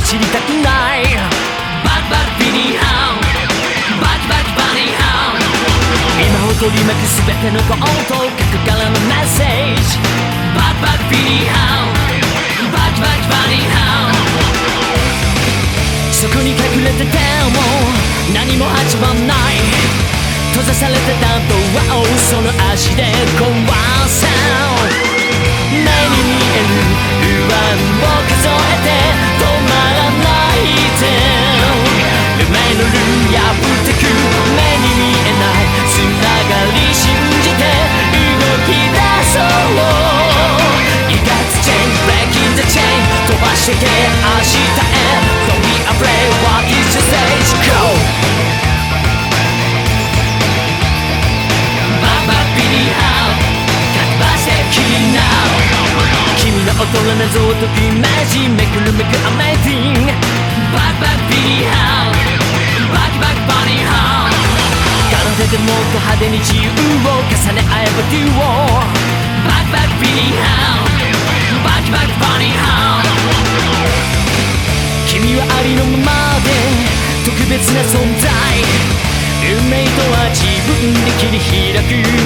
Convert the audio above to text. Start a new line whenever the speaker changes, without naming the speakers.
知りたくない。バキバキビニーハウン、バキバキバニーハウン、今を取り巻くすべてのことを核からのメッセージ。バキバキビニーハウン、バキバキバニーハウン、そこに隠れてても何も始まんない。閉ざされてたドアをその足で壊せ。目に見える不安を数えて止まらないで。夢のルール破ってく。目に見えないつながり信じて動き出そう。You got to change, breaking the chain 飛ばしてけ明日へ。 Don't be afraid, what is the stage? Go! 大人な謎を解くイメージめくるめく Amazing バキバキビニーハウン、バキバキバニーハウン、奏でてもっと派手に自由を重ね合えば Duo バキバキビニーハウン、バキバキバニーハウン、君はありのままで特別な存在。運命とは自分で切り開く